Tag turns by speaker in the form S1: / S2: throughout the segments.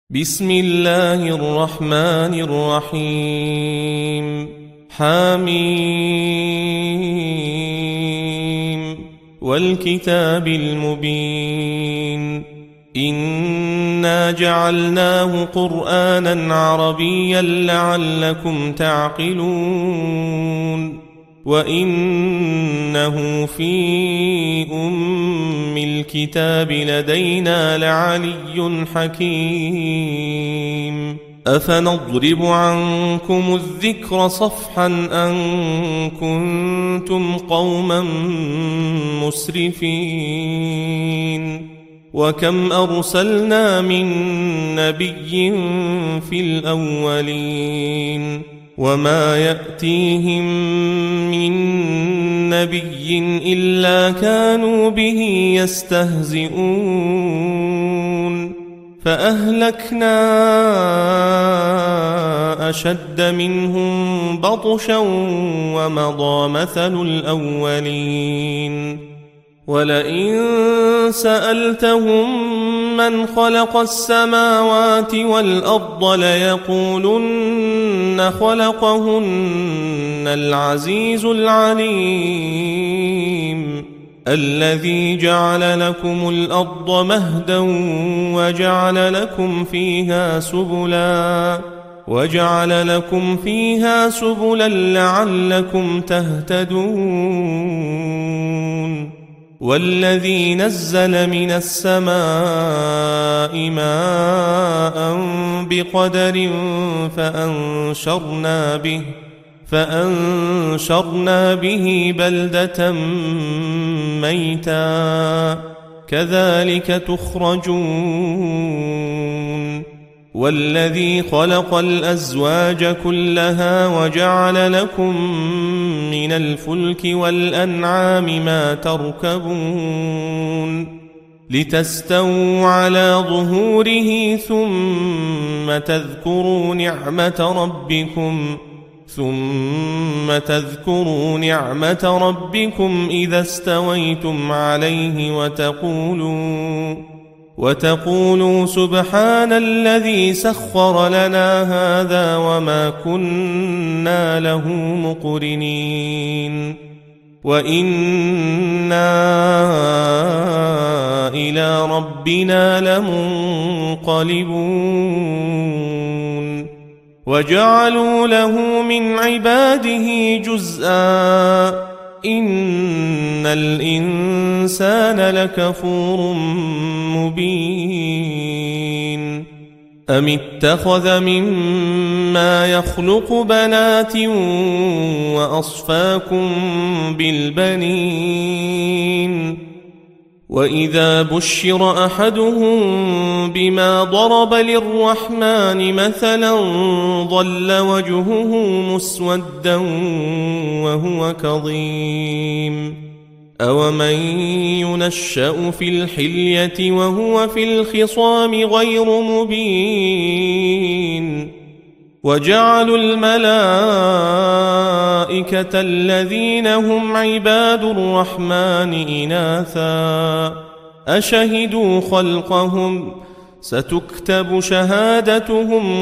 S1: بسم الله الرحمن الرحيم حميم والكتاب المبين إنا جعلناه قرآنا عربيا لعلكم تعقلون وإنه في الكتاب لدينا لعلي حكيم أفنضرب عنكم الذكر صفحا أن كنتم قوما مسرفين وكم أرسلنا من نبي في الأولين وما يأتيهم من نبي إلا كانوا به يستهزئون فأهلكنا أشد منهم بطشا ومضى مثل الأولين ولئن سألتهم من خلق السماوات والأرض ليقولن خلقهن العزيز العليم الذي جعل لكم الأرض مهدا وجعل لكم فيها سبلا لعلكم تهتدون والذي نزل من السماء ماء بقدر فأنشرنا به بلدة ميتا كذلك تخرجون والذي خلق الأزواج كلها وجعل لكم من الفلك والأنعام ما تركبون لتستووا على ظهوره ثم تذكروا نعمة ربكم إذا استويتم عليه وتقولوا سبحان الذي سخر لنا هذا وما كنا له مقرنين وإنا إلى ربنا لمنقلبون وجعلوا له من عباده جزءا إن الإنسان لكفور مبين أم اتخذ مما يخلق بنات وأصفاكم بالبنين وإذا بشر أحدهم بما ضرب للرحمن مثلا ظل وجهه مسودا وهو كظيم أومن ينشأ في الحلية وهو في الخصام غير مبين وجعلوا الملائكة الذين هم عباد الرحمن إناثا أشهدوا خلقهم ستكتب شهادتهم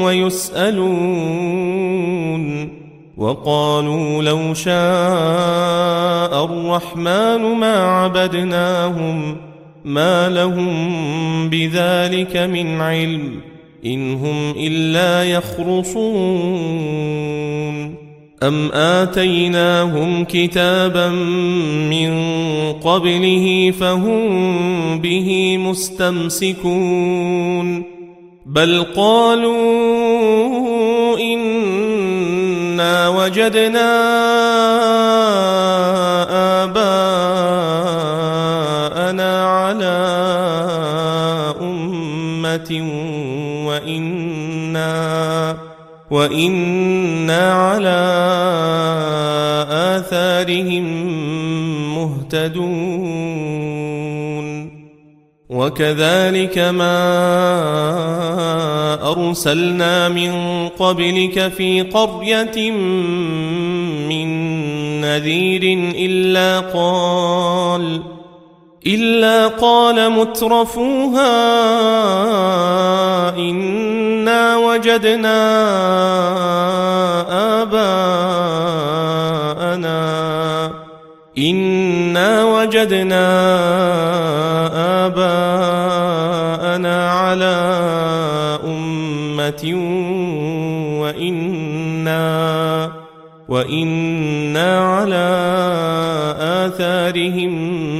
S1: ويسألون وقالوا لو شاء الرحمن ما عبدناهم ما لهم بذلك من علم إن هم إلا يخرصون أم آتيناهم كتابا من قبله فهم به مستمسكون بل قالوا إنا وجدنا آباءنا على أمة وإنا على آثارهم مهتدون وكذلك ما أرسلنا من قبلك في قرية من نذير إلا قال مترفوها إنا وجدنا آباءنا على أمة وإنا على آثارهم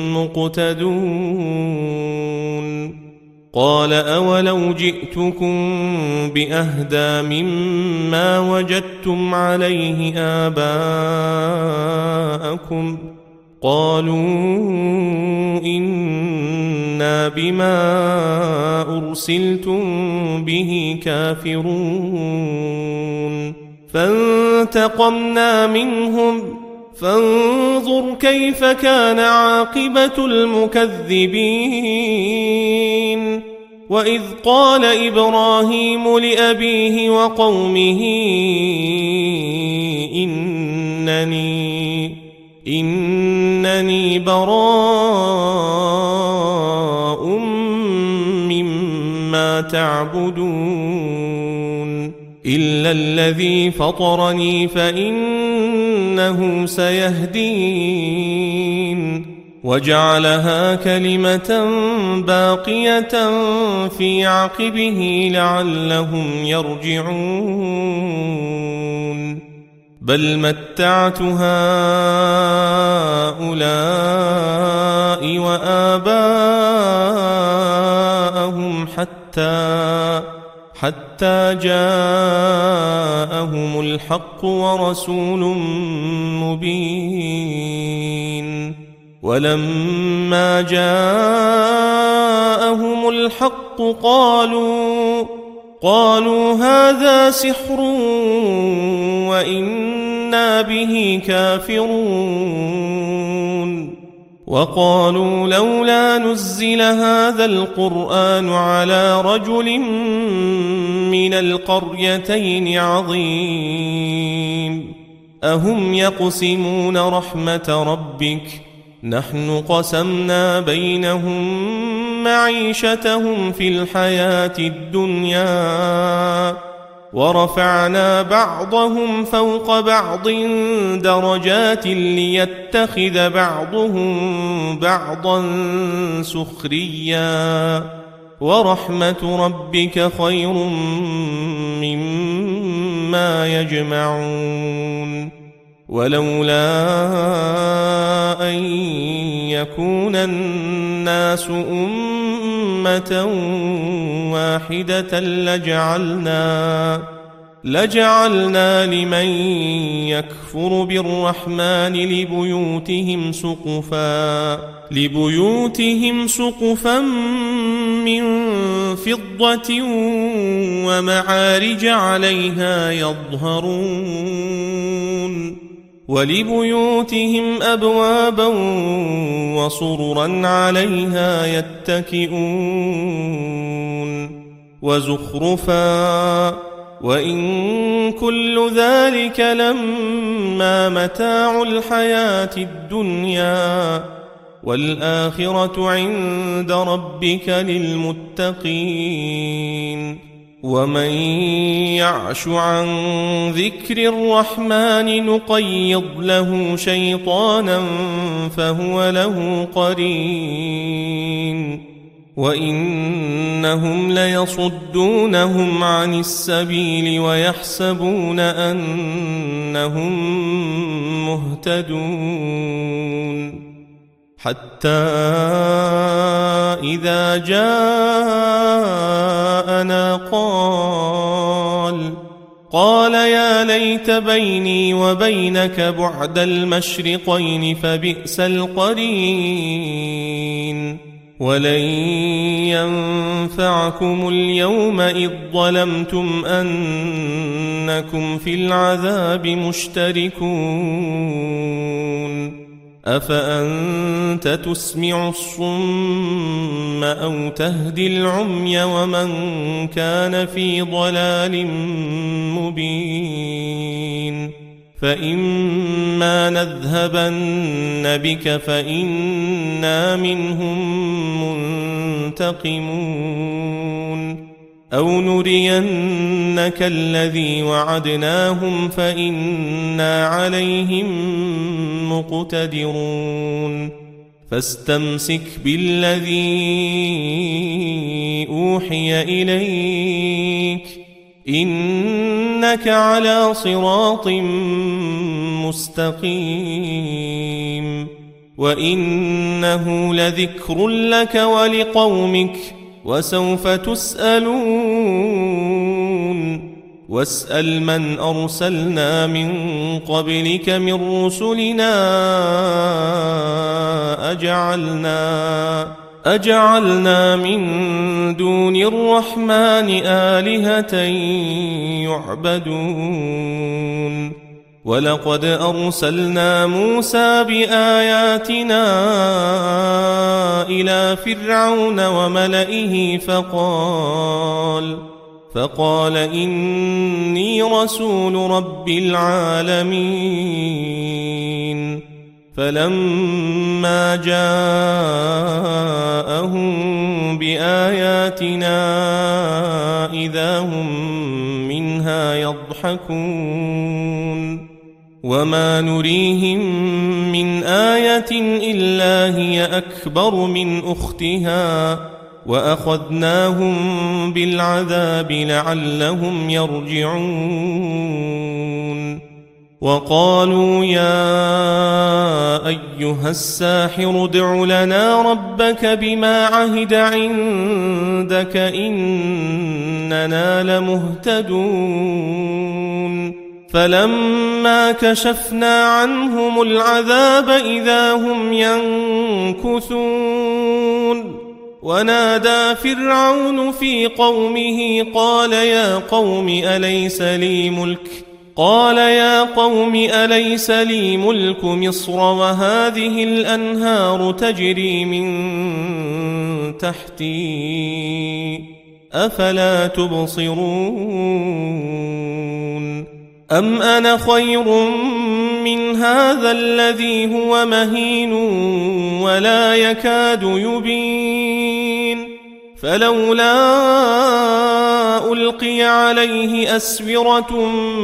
S1: مقتدون قال أولو جئتكم بأهدى مما وجدتم عليه آباءكم قالوا إنا بما أرسلتم به كافرون فانتقمنا منهم فانظر كيف كان عاقبة المكذبين وإذ قال إبراهيم لأبيه وقومه إنني براء مما تعبدون إلا الذي فطرني فإنه سيهدين وجعلها كلمة باقية في عقبه لعلهم يرجعون بل متعت هؤلاء وآباءهم حتى جاءهم الحق ورسول مبين ولما جاءهم الحق قالوا هذا سحر وإنا به كافرون وقالوا لولا نزل هذا القرآن على رجل من القريتين عظيم أهم يقسمون رحمة ربك نحن قسمنا بينهم معيشتهم في الحياة الدنيا ورفعنا بعضهم فوق بعض درجات ليتخذ بعضهم بعضا سخريا ورحمة ربك خير مما يجمعون ولولا أن يكون الناس أمة واحدة لجعلنا لمن يكفر بالرحمن لبيوتهم سقفا من فضة ومعارج عليها يظهرون ولبيوتهم أبوابا وسررا عليها يتكئون وزخرفا وإن كل ذلك لما متاع الحياة الدنيا والآخرة عند ربك للمتقين ومن يعش عن ذكر الرحمن نقيض له شيطانا فهو له قرين وإنهم ليصدونهم عن السبيل ويحسبون أنهم مهتدون حتى إذا جاءنا قال يا ليت بيني وبينك بعد المشرقين فبئس القرين ولن ينفعكم اليوم إذ ظلمتم أنكم في العذاب مشتركون أفأنت تسمع الصم أو تهدي العمي ومن كان في ضلال مبين فإما نذهبن بك فإنا منهم منتقمون أو نرينك الذي وعدناهم فإنا عليهم مقتدرون فاستمسك بالذي أوحي إليك إنك على صراط مستقيم وإنه لذكر لك ولقومك وسوف تسألون واسأل من أرسلنا من قبلك من رسلنا أجعلنا من دون الرحمن آلهة يعبدون ولقد أرسلنا موسى بآياتنا إلى فرعون وملئه فقال إني رسول رب العالمين فلما جاءهم بآياتنا إذا هم منها يضحكون وما نريهم من آية إلا هي أكبر من أختها وأخذناهم بالعذاب لعلهم يرجعون وقالوا يا أيها الساحر ادع لنا ربك بما عهد عندك إننا لمهتدون فلما كشفنا عنهم العذاب إذا هم ينكثون ونادى فرعون في قومه قال يا قوم أليس لي ملك مصر وهذه الأنهار تجري من تحتي أفلا تبصرون أم أنا خير من هذا الذي هو مهين ولا يكاد يبين فلولا ألقي عليه أسورة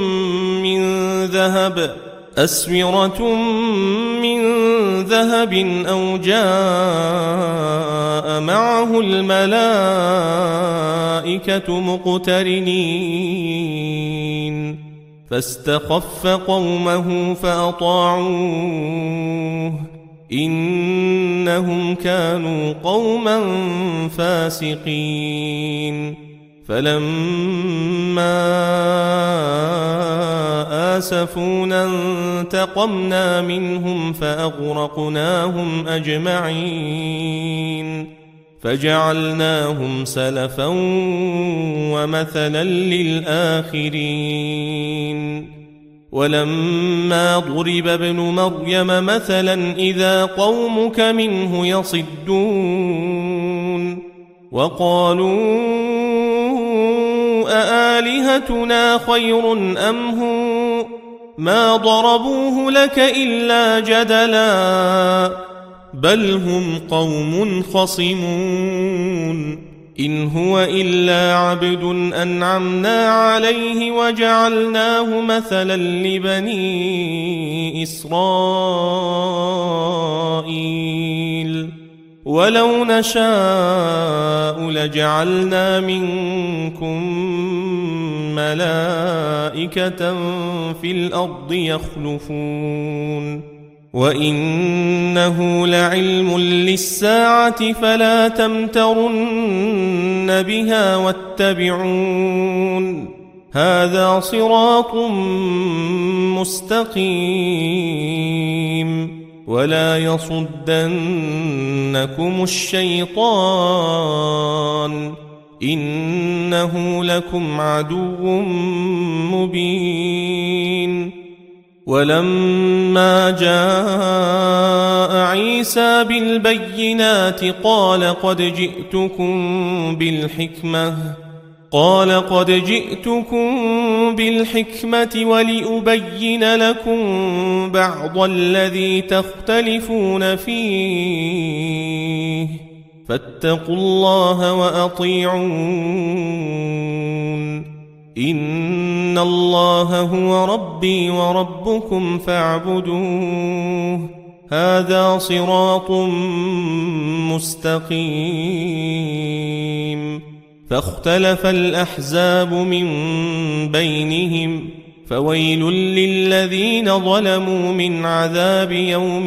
S1: من ذهب أو جاء معه الملائكة مقترنين فاستخف قومه فأطاعوه إنهم كانوا قوما فاسقين فلما آسفونا انتقمنا منهم فأغرقناهم أجمعين فجعلناهم سلفا ومثلا للآخرين ولما ضرب ابن مريم مثلا إذا قومك منه يصدون وقالوا أآلهتنا خير أم هو ما ضربوه لك إلا جدلا بل هم قوم خصمون إن هو إلا عبد أنعمنا عليه وجعلناه مثلا لبني إسرائيل ولو نشاء لجعلنا منكم ملائكة في الأرض يخلفون وإنه لعلم للساعة فلا تمترن بها واتبعون هذا صراط مستقيم ولا يصدنكم الشيطان إنه لكم عدو مبين ولما جاء عيسى بالبينات قال قد جئتكم بالحكمة ولأبين لكم بعض الذي تختلفون فيه فاتقوا الله وأطيعون إن الله هو ربي وربكم فاعبدوه هذا صراط مستقيم فاختلف الأحزاب من بينهم فويل للذين ظلموا من عذاب يوم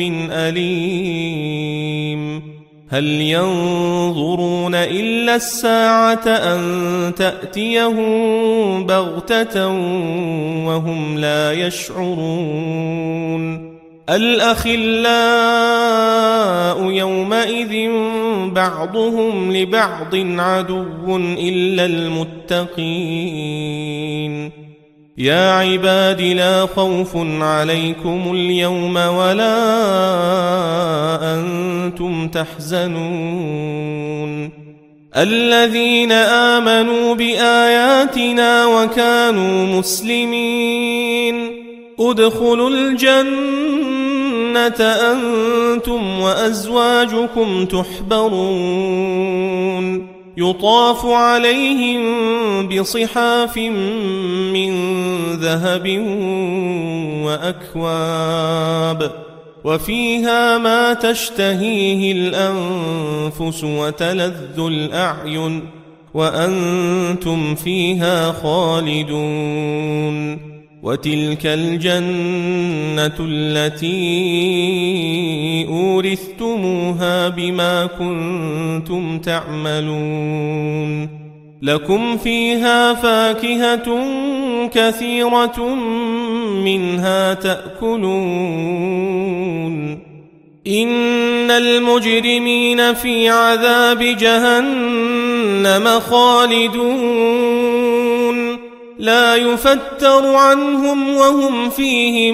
S1: أليم هل ينظرون إلا الساعة أن تأتيهم بغتة وهم لا يشعرون الأخلاء يومئذ بعضهم لبعض عدو إلا المتقين يا عباد لا خوف عليكم اليوم ولا أنتم تحزنون الذين آمنوا بآياتنا وكانوا مسلمين ادخلوا الجنة أنتم وأزواجكم تحبرون يطاف عليهم بصحاف من ذهب وأكواب وفيها ما تشتهيه الأنفس وتلذ الأعين وأنتم فيها خالدون وتلك الجنة التي أورثتموها بما كنتم تعملون لكم فيها فاكهة كثيرة منها تأكلون إن المجرمين في عذاب جهنم خالدون لا يفتر عنهم وهم فيه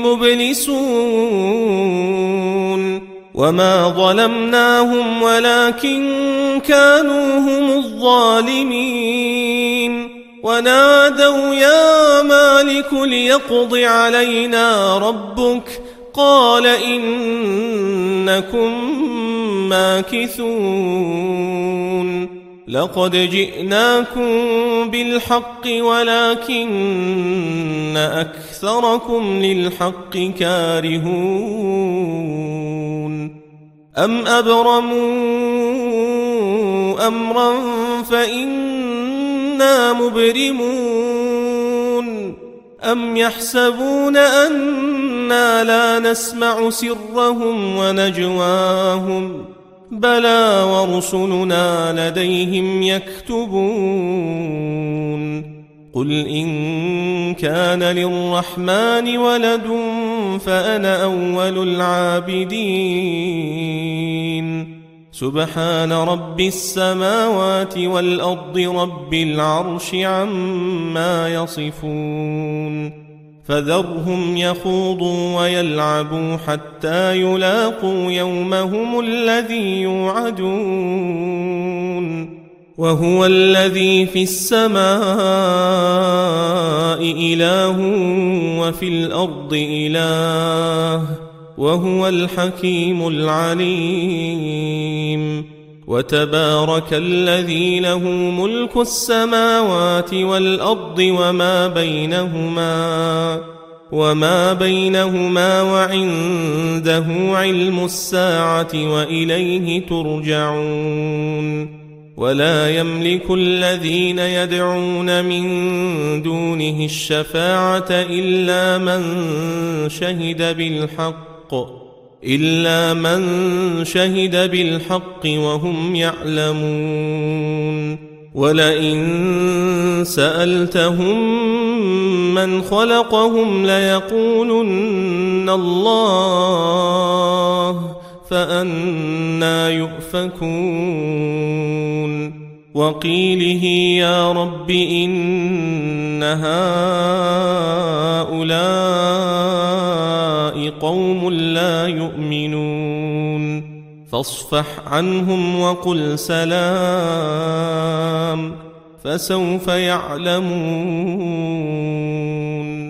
S1: مبلسون وما ظلمناهم ولكن كانوا هم الظالمين ونادوا يا مالك ليقض علينا ربك قال إنكم ماكثون لقد جئناكم بالحق ولكن أكثركم للحق كارهون أم أبرموا أمرا فإنا مبرمون أم يحسبون أنا لا نسمع سرهم ونجواهم بلى ورسلنا لديهم يكتبون قل إن كان للرحمن ولد فأنا أول العابدين سبحان رب السماوات والأرض رب العرش عما يصفون فذرهم يخوضوا ويلعبوا حتى يلاقوا يومهم الذي يوعدون وهو الذي في السماء إله وفي الأرض إله وهو الحكيم العليم وتبارك الذي له ملك السماوات والأرض وما بينهما وعنده علم الساعة وإليه ترجعون ولا يملك الذين يدعون من دونه الشفاعة إلا من شهد بالحق وهم يعلمون ولئن سألتهم من خلقهم ليقولن الله فأنى يؤفكون وقيله يا رب إن هؤلاء قوم لا يؤمنون فاصفح عنهم وقل سلام فسوف يعلمون